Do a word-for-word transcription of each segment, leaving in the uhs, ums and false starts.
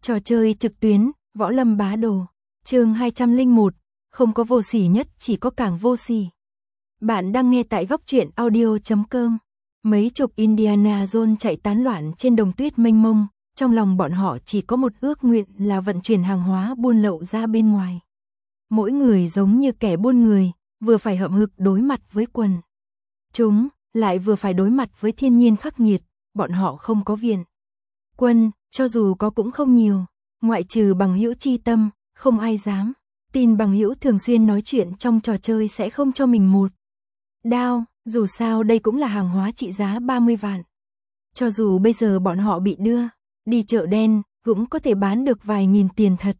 Trò chơi trực tuyến, Võ Lâm Bá Đồ. Chương hai trăm lẻ một, không có vô sỉ nhất, chỉ có càng vô sỉ. Bạn đang nghe tại góc truyện audio chấm com. Mấy chục Indiana Jones chạy tán loạn trên đồng tuyết mênh mông, trong lòng bọn họ chỉ có một ước nguyện là vận chuyển hàng hóa buôn lậu ra bên ngoài. Mỗi người giống như kẻ buôn người, vừa phải hậm hực đối mặt với quần chúng, lại vừa phải đối mặt với thiên nhiên khắc nghiệt, bọn họ không có viện quân, cho dù có cũng không nhiều, ngoại trừ bằng hữu chi tâm, không ai dám tin bằng hữu thường xuyên nói chuyện trong trò chơi sẽ không cho mình một đao, dù sao đây cũng là hàng hóa trị giá ba mươi vạn. Cho dù bây giờ bọn họ bị đưa đi chợ đen, cũng có thể bán được vài nghìn tiền thật.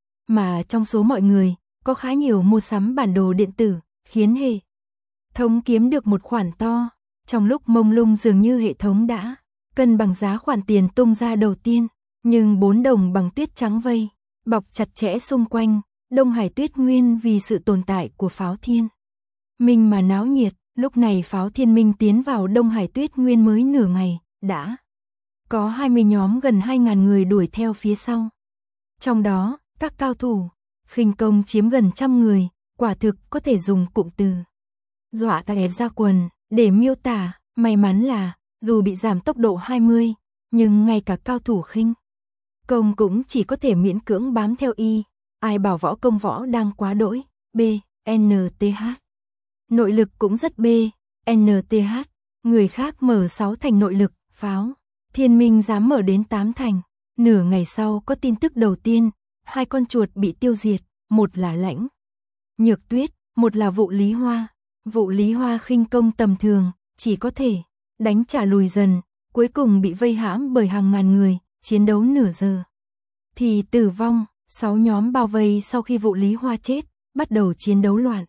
Mà trong số mọi người, có khá nhiều mua sắm bản đồ điện tử, khiến hệ thống kiếm được một khoản to. Trong lúc mông lung dường như hệ thống đã cân bằng giá khoản tiền tung ra đầu tiên, nhưng bốn đồng bằng tuyết trắng vây bọc chặt chẽ xung quanh Đông Hải Tuyết Nguyên vì sự tồn tại của Pháo Thiên Minh mà náo nhiệt. Lúc này Pháo Thiên Minh tiến vào Đông Hải Tuyết Nguyên mới nửa ngày, đã có hai mươi nhóm gần hai nghìn người đuổi theo phía sau. Trong đó, các cao thủ khinh công chiếm gần trăm người, quả thực có thể dùng cụm từ dọa ta ép ra quần để miêu tả. May mắn là dù bị giảm tốc độ hai mươi, nhưng ngay cả cao thủ khinh công cũng chỉ có thể miễn cưỡng bám theo y. Ai bảo võ công võ đang quá đỗi. B N T H Nội lực cũng rất B N T H. Người khác mở sáu thành nội lực, Pháo Thiên Minh dám mở đến tám thành. Nửa ngày sau có tin tức đầu tiên, hai con chuột bị tiêu diệt, một là Lãnh Nhược Tuyết, một là Vụ Lý Hoa. Vụ Lý Hoa khinh công tầm thường, chỉ có thể đánh trả lùi dần, cuối cùng bị vây hãm bởi hàng ngàn người, chiến đấu nửa giờ thì tử vong. Sáu nhóm bao vây sau khi Vụ Lý Hoa chết, bắt đầu chiến đấu loạn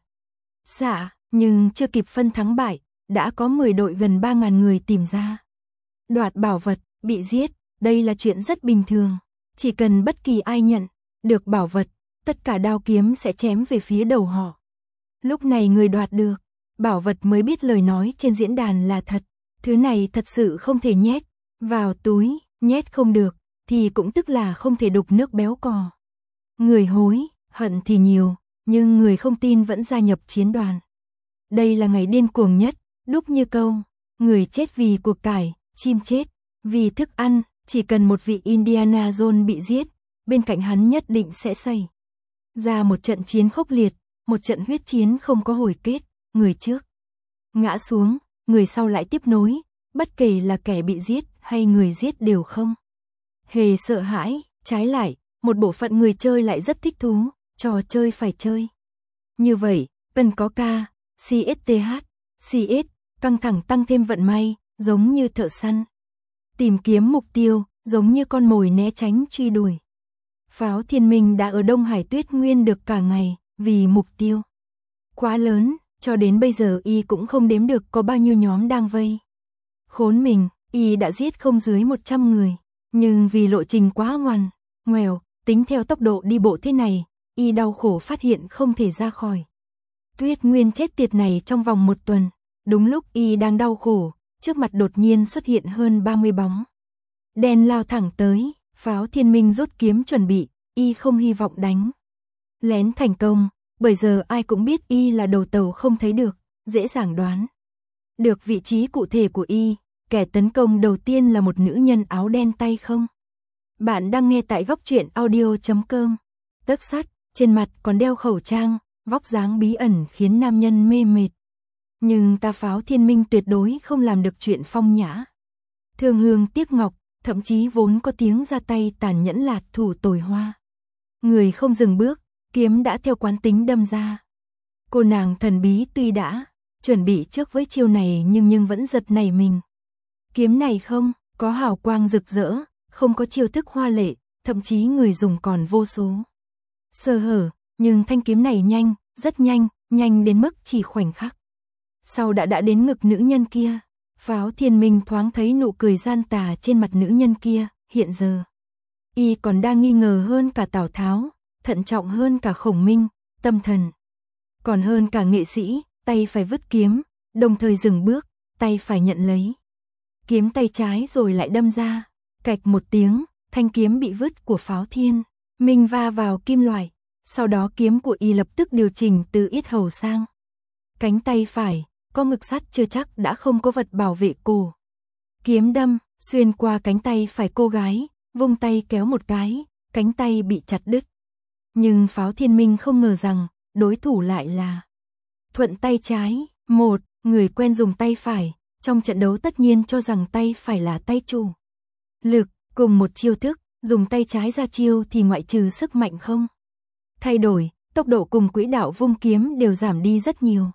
xạ, nhưng chưa kịp phân thắng bại, đã có mười đội gần ba nghìn người tìm ra đoạt bảo vật, bị giết. Đây là chuyện rất bình thường, chỉ cần bất kỳ ai nhận được bảo vật, tất cả đao kiếm sẽ chém về phía đầu họ. Lúc này người đoạt được bảo vật mới biết lời nói trên diễn đàn là thật, thứ này thật sự không thể nhét vào túi, nhét không được thì cũng tức là không thể đục nước béo cò. Người hối hận thì nhiều, nhưng người không tin vẫn gia nhập chiến đoàn. Đây là ngày điên cuồng nhất, đúc như câu, người chết vì cuộc cải, chim chết vì thức ăn. Chỉ cần một vị Indiana Jones bị giết, bên cạnh hắn nhất định sẽ xảy ra một trận chiến khốc liệt, một trận huyết chiến không có hồi kết. Người trước ngã xuống, người sau lại tiếp nối, bất kể là kẻ bị giết hay người giết đều không hề sợ hãi. Trái lại, một bộ phận người chơi lại rất thích thú, trò chơi phải chơi như vậy, cần có K, C S T H, C S, căng thẳng tăng thêm vận may, giống như thợ săn tìm kiếm mục tiêu, giống như con mồi né tránh truy đuổi. Pháo Thiên Minh đã ở Đông Hải Tuyết Nguyên được cả ngày, vì mục tiêu quá lớn, cho đến bây giờ y cũng không đếm được có bao nhiêu nhóm đang vây khốn mình. Y đã giết không dưới một trăm người, nhưng vì lộ trình quá ngoằn ngoèo, tính theo tốc độ đi bộ thế này, y đau khổ phát hiện không thể ra khỏi Tuyết Nguyên chết tiệt này trong vòng một tuần. Đúng lúc y đang đau khổ, trước mặt đột nhiên xuất hiện hơn ba mươi bóng đen lao thẳng tới. Pháo Thiên Minh rút kiếm chuẩn bị, y không hy vọng đánh lén thành công, bởi giờ ai cũng biết y là đầu tàu không thấy được, dễ dàng đoán được vị trí cụ thể của y. Kẻ tấn công đầu tiên là một nữ nhân áo đen tay không. Bạn đang nghe tại góc truyện audio chấm com. Tấc sắt, trên mặt còn đeo khẩu trang, vóc dáng bí ẩn khiến nam nhân mê mệt. Nhưng ta Pháo Thiên Minh tuyệt đối không làm được chuyện phong nhã thương hương tiếc ngọc, thậm chí vốn có tiếng ra tay tàn nhẫn lạt thủ tồi hoa. Người không dừng bước, kiếm đã theo quán tính đâm ra. Cô nàng thần bí tuy đã chuẩn bị trước với chiêu này nhưng nhưng vẫn giật nảy mình. Kiếm này không có hào quang rực rỡ, không có chiêu thức hoa lệ, thậm chí người dùng còn vô số sơ hở, nhưng thanh kiếm này nhanh, rất nhanh, nhanh đến mức chỉ khoảnh khắc sau đã đã đến ngực nữ nhân kia. Pháo Thiên Minh thoáng thấy nụ cười gian tà trên mặt nữ nhân kia. Hiện giờ y còn đang nghi ngờ hơn cả Tào Tháo, thận trọng hơn cả Khổng Minh, tâm thần còn hơn cả nghệ sĩ. Tay phải vứt kiếm, đồng thời dừng bước, tay phải nhận lấy kiếm tay trái rồi lại đâm ra. Cạch một tiếng, thanh kiếm bị vứt của Pháo Thiên Minh va vào kim loại, sau đó kiếm của y lập tức điều chỉnh từ yết hầu sang cánh tay phải, có ngực sắt chưa chắc đã không có vật bảo vệ cổ. Kiếm đâm xuyên qua cánh tay phải cô gái, vung tay kéo một cái, cánh tay bị chặt đứt. Nhưng Pháo Thiên Minh không ngờ rằng đối thủ lại là thuận tay trái, một người quen dùng tay phải, trong trận đấu tất nhiên cho rằng tay phải là tay chủ lực, cùng một chiêu thức, dùng tay trái ra chiêu thì ngoại trừ sức mạnh không thay đổi, tốc độ cùng quỹ đạo vung kiếm đều giảm đi rất nhiều.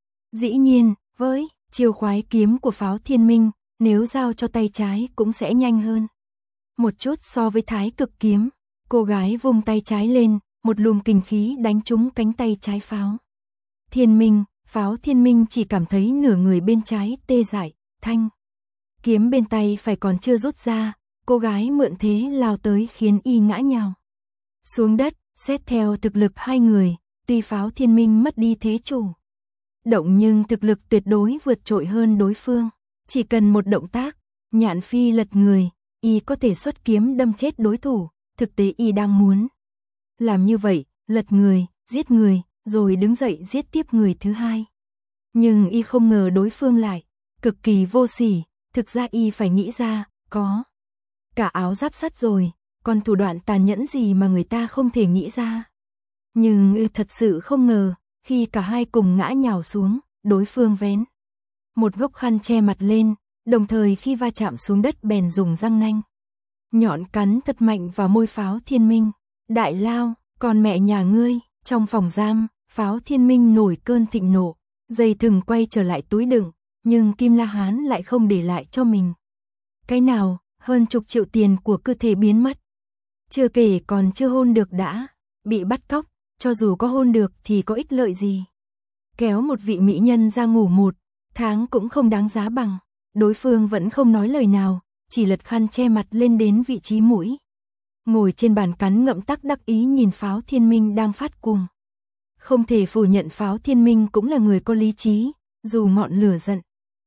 Dĩ nhiên, với chiêu khoái kiếm của Pháo Thiên Minh, nếu giao cho tay trái cũng sẽ nhanh hơn một chút so với Thái Cực kiếm. Cô gái vung tay trái lên, một luồng kình khí đánh trúng cánh tay trái Pháo Thiên Minh. Pháo Thiên Minh chỉ cảm thấy nửa người bên trái tê dại, thanh kiếm bên tay phải còn chưa rút ra, cô gái mượn thế lao tới khiến y ngã nhào xuống đất. Xét theo thực lực hai người, tuy Pháo Thiên Minh mất đi thế chủ động nhưng thực lực tuyệt đối vượt trội hơn đối phương. Chỉ cần một động tác, nhạn phi lật người, y có thể xuất kiếm đâm chết đối thủ. Thực tế y đang muốn làm như vậy, lật người, giết người, rồi đứng dậy giết tiếp người thứ hai. Nhưng y không ngờ đối phương lại cực kỳ vô sỉ. Thực ra y phải nghĩ ra, có cả áo giáp sắt rồi, còn thủ đoạn tàn nhẫn gì mà người ta không thể nghĩ ra. Nhưng y thật sự không ngờ, khi cả hai cùng ngã nhào xuống, đối phương vén một gốc khăn che mặt lên, đồng thời khi va chạm xuống đất bèn dùng răng nanh nhọn cắn thật mạnh vào môi Pháo Thiên Minh. Đại lao, còn mẹ nhà ngươi. Trong phòng giam, Pháo Thiên Minh nổi cơn thịnh nộ, dây thừng quay trở lại túi đựng, nhưng Kim La Hán lại không để lại cho mình cái nào, hơn chục triệu tiền của cơ thể biến mất. Chưa kể còn chưa hôn được đã bị bắt cóc, cho dù có hôn được thì có ích lợi gì. Kéo một vị mỹ nhân ra ngủ một tháng cũng không đáng giá bằng. Đối phương vẫn không nói lời nào, chỉ lật khăn che mặt lên đến vị trí mũi. Ngồi trên bàn cắn ngậm tắc đắc ý nhìn Pháo Thiên Minh đang phát cuồng. Không thể phủ nhận Pháo Thiên Minh cũng là người có lý trí, dù ngọn lửa giận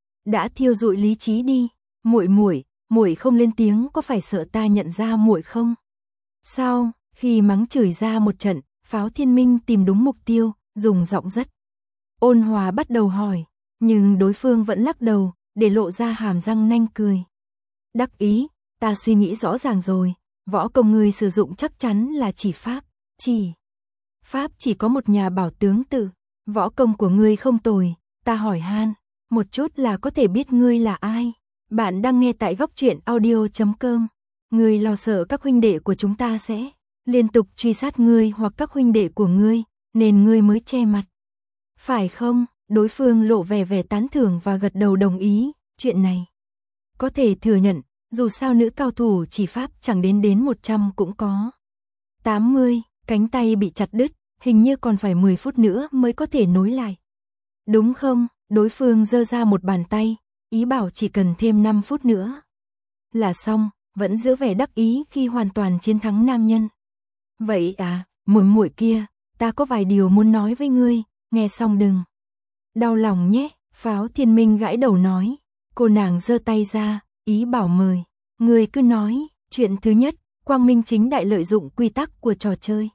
đã thiêu rụi lý trí đi. Muội muội, muội không lên tiếng có phải sợ ta nhận ra muội không? Sao? Khi mắng chửi ra một trận, Pháo Thiên Minh tìm đúng mục tiêu, dùng giọng rất ôn hòa bắt đầu hỏi, nhưng đối phương vẫn lắc đầu, để lộ ra hàm răng nanh cười. Đắc ý, ta suy nghĩ rõ ràng rồi, võ công ngươi sử dụng chắc chắn là chỉ pháp, chỉ pháp chỉ có một nhà bảo tướng tự, võ công của ngươi không tồi, ta hỏi han một chút là có thể biết ngươi là ai. Bạn đang nghe tại góc truyện audio chấm com. Ngươi lo sợ các huynh đệ của chúng ta sẽ liên tục truy sát ngươi hoặc các huynh đệ của ngươi, nên ngươi mới che mặt. Phải không? Đối phương lộ vẻ vẻ tán thưởng và gật đầu đồng ý, chuyện này có thể thừa nhận, dù sao nữ cao thủ chỉ pháp chẳng đến đến một trăm cũng có tám mươi, cánh tay bị chặt đứt, hình như còn phải mười phút nữa mới có thể nối lại. Đúng không? Đối phương giơ ra một bàn tay, ý bảo chỉ cần thêm năm phút nữa là xong, vẫn giữ vẻ đắc ý khi hoàn toàn chiến thắng nam nhân. Vậy à, muội muội kia, ta có vài điều muốn nói với ngươi, nghe xong đừng đau lòng nhé. Pháo Thiên Minh gãi đầu nói. Cô nàng giơ tay ra, ý bảo mời. Ngươi cứ nói. Chuyện thứ nhất, quang minh chính đại lợi dụng quy tắc của trò chơi.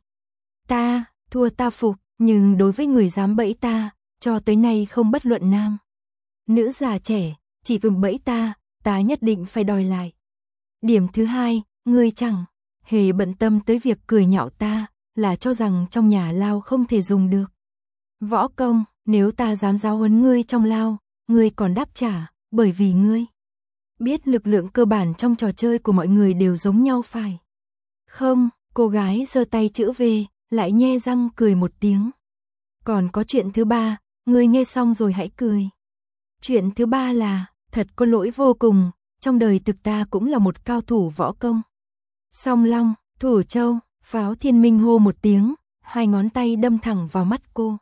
Ta, thua ta phục, nhưng đối với người dám bẫy ta, cho tới nay không bất luận nam nữ già trẻ, chỉ cần bẫy ta, ta nhất định phải đòi lại. Điểm thứ hai, ngươi chẳng hề bận tâm tới việc cười nhạo ta, là cho rằng trong nhà lao không thể dùng được võ công. Nếu ta dám giáo huấn ngươi trong lao, ngươi còn đáp trả, bởi vì ngươi biết lực lượng cơ bản trong trò chơi của mọi người đều giống nhau phải không? Cô gái giơ tay chữ V, lại nhe răng cười một tiếng. Còn có chuyện thứ ba, ngươi nghe xong rồi hãy cười. Chuyện thứ ba là, thật có lỗi vô cùng, trong đời thực ta cũng là một cao thủ võ công. Song Long, Thủ Châu, Pháo Thiên Minh hô một tiếng, hai ngón tay đâm thẳng vào mắt cô.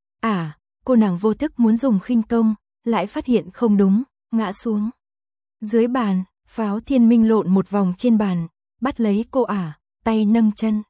À, cô nàng vô thức muốn dùng khinh công, lại phát hiện không đúng, ngã xuống dưới bàn. Pháo Thiên Minh lộn một vòng trên bàn, bắt lấy cô ả, tay nâng chân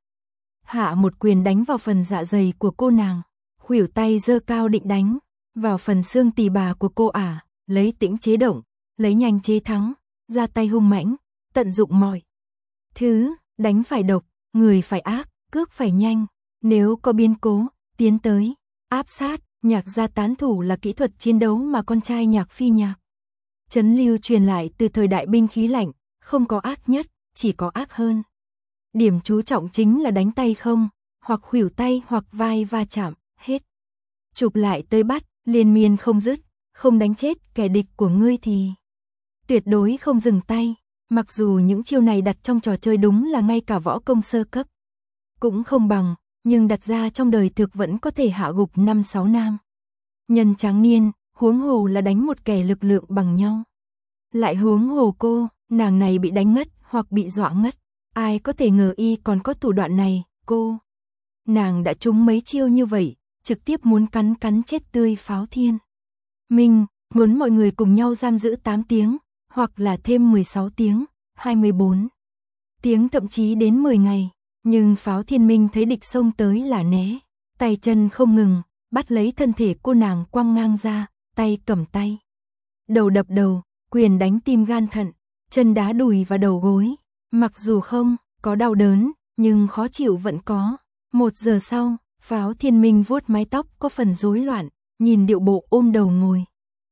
hạ một quyền đánh vào phần dạ dày của cô nàng, khuỷu tay giơ cao định đánh vào phần xương tỳ bà của cô ả, lấy tĩnh chế động, lấy nhanh chế thắng, ra tay hung mãnh, tận dụng mọi Thứ, đánh phải độc, người phải ác, cước phải nhanh. Nếu có biến cố, tiến tới, áp sát. Nhạc gia tán thủ là kỹ thuật chiến đấu mà con trai Nhạc Phi Nhạc Trấn lưu truyền lại từ thời đại binh khí lạnh, không có ác nhất, chỉ có ác hơn. Điểm chú trọng chính là đánh tay không, hoặc khuỷu tay hoặc vai va chạm, hết. Chụp lại tới bắt, liên miên không dứt, không đánh chết kẻ địch của ngươi thì tuyệt đối không dừng tay. Mặc dù những chiêu này đặt trong trò chơi đúng là ngay cả võ công sơ cấp cũng không bằng, nhưng đặt ra trong đời thực vẫn có thể hạ gục năm sáu nam nhân tráng niên, huống hồ là đánh một kẻ lực lượng bằng nhau. Lại huống hồ cô, nàng này bị đánh ngất hoặc bị dọa ngất, ai có thể ngờ y còn có thủ đoạn này, cô. Nàng đã trúng mấy chiêu như vậy, trực tiếp muốn cắn cắn chết tươi Pháo Thiên Minh, muốn mọi người cùng nhau giam giữ tám tiếng, hoặc là thêm mười sáu tiếng, hai mươi bốn tiếng thậm chí đến mười ngày. Nhưng Pháo Thiên Minh thấy địch xông tới là né, tay chân không ngừng, bắt lấy thân thể cô nàng quăng ngang ra, tay cầm tay. Đầu đập đầu, quyền đánh tim gan thận, chân đá đùi và đầu gối. Mặc dù không có đau đớn, nhưng khó chịu vẫn có. Một giờ sau, Pháo Thiên Minh vuốt mái tóc có phần rối loạn, nhìn điệu bộ ôm đầu ngồi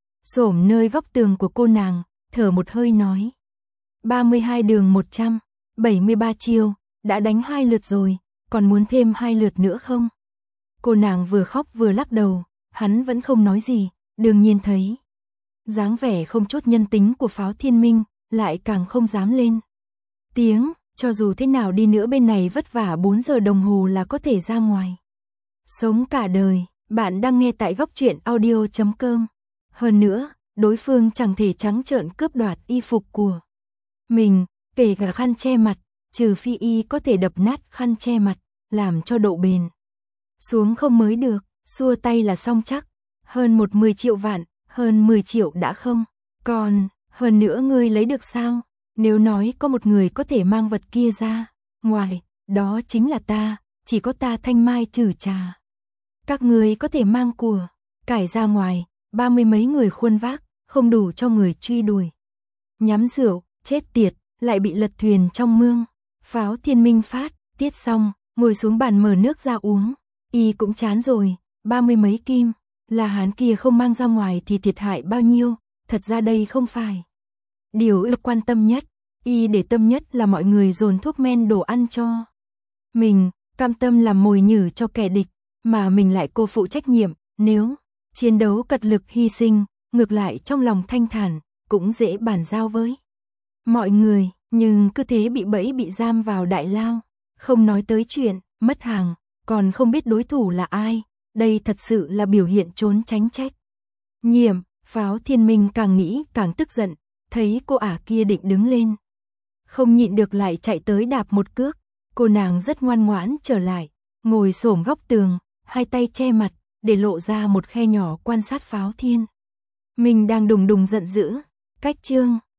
xổm nơi góc tường của cô nàng, thở một hơi nói. ba mươi hai đường một trăm bảy mươi ba chiêu, đã đánh hai lượt rồi, còn muốn thêm hai lượt nữa không? Cô nàng vừa khóc vừa lắc đầu, hắn vẫn không nói gì, đương nhiên thấy dáng vẻ không chốt nhân tính của Pháo Thiên Minh, lại càng không dám lên tiếng, cho dù thế nào đi nữa bên này vất vả bốn giờ đồng hồ là có thể ra ngoài sống cả đời. Bạn đang nghe tại góc truyện audio chấm com. Hơn nữa, đối phương chẳng thể trắng trợn cướp đoạt y phục của mình, kể cả khăn che mặt, trừ phi y có thể đập nát khăn che mặt, làm cho độ bền xuống không mới được, xua tay là xong chắc. Hơn một mười triệu vạn, hơn mười triệu đã không, còn hơn nữa ngươi lấy được sao? Nếu nói có một người có thể mang vật kia ra ngoài, đó chính là ta, chỉ có ta Thanh Mai Trừ Trà. Các ngươi có thể mang của cải ra ngoài, ba mươi mấy người khuôn vác, không đủ cho người truy đuổi. Nhắm rượu, chết tiệt, lại bị lật thuyền trong mương. Pháo Thiên Minh phát tiết xong, ngồi xuống bàn mở nước ra uống. Y cũng chán rồi, ba mươi mấy kim, là hắn kia không mang ra ngoài thì thiệt hại bao nhiêu, thật ra đây không phải điều y quan tâm nhất. Y để tâm nhất là mọi người dồn thuốc men đồ ăn cho mình, cam tâm làm mồi nhử cho kẻ địch, mà mình lại cô phụ trách nhiệm. Nếu chiến đấu cật lực hy sinh, ngược lại trong lòng thanh thản, cũng dễ bàn giao với mọi người, nhưng cứ thế bị bẫy bị giam vào đại lao, không nói tới chuyện mất hàng, còn không biết đối thủ là ai, đây thật sự là biểu hiện trốn tránh trách nhiệm. Pháo Thiên Minh càng nghĩ càng tức giận, thấy cô ả kia định đứng lên, không nhịn được lại chạy tới đạp một cước. Cô nàng rất ngoan ngoãn trở lại, ngồi xổm góc tường, hai tay che mặt, để lộ ra một khe nhỏ quan sát Pháo Thiên Minh đang đùng đùng giận dữ. Cách chương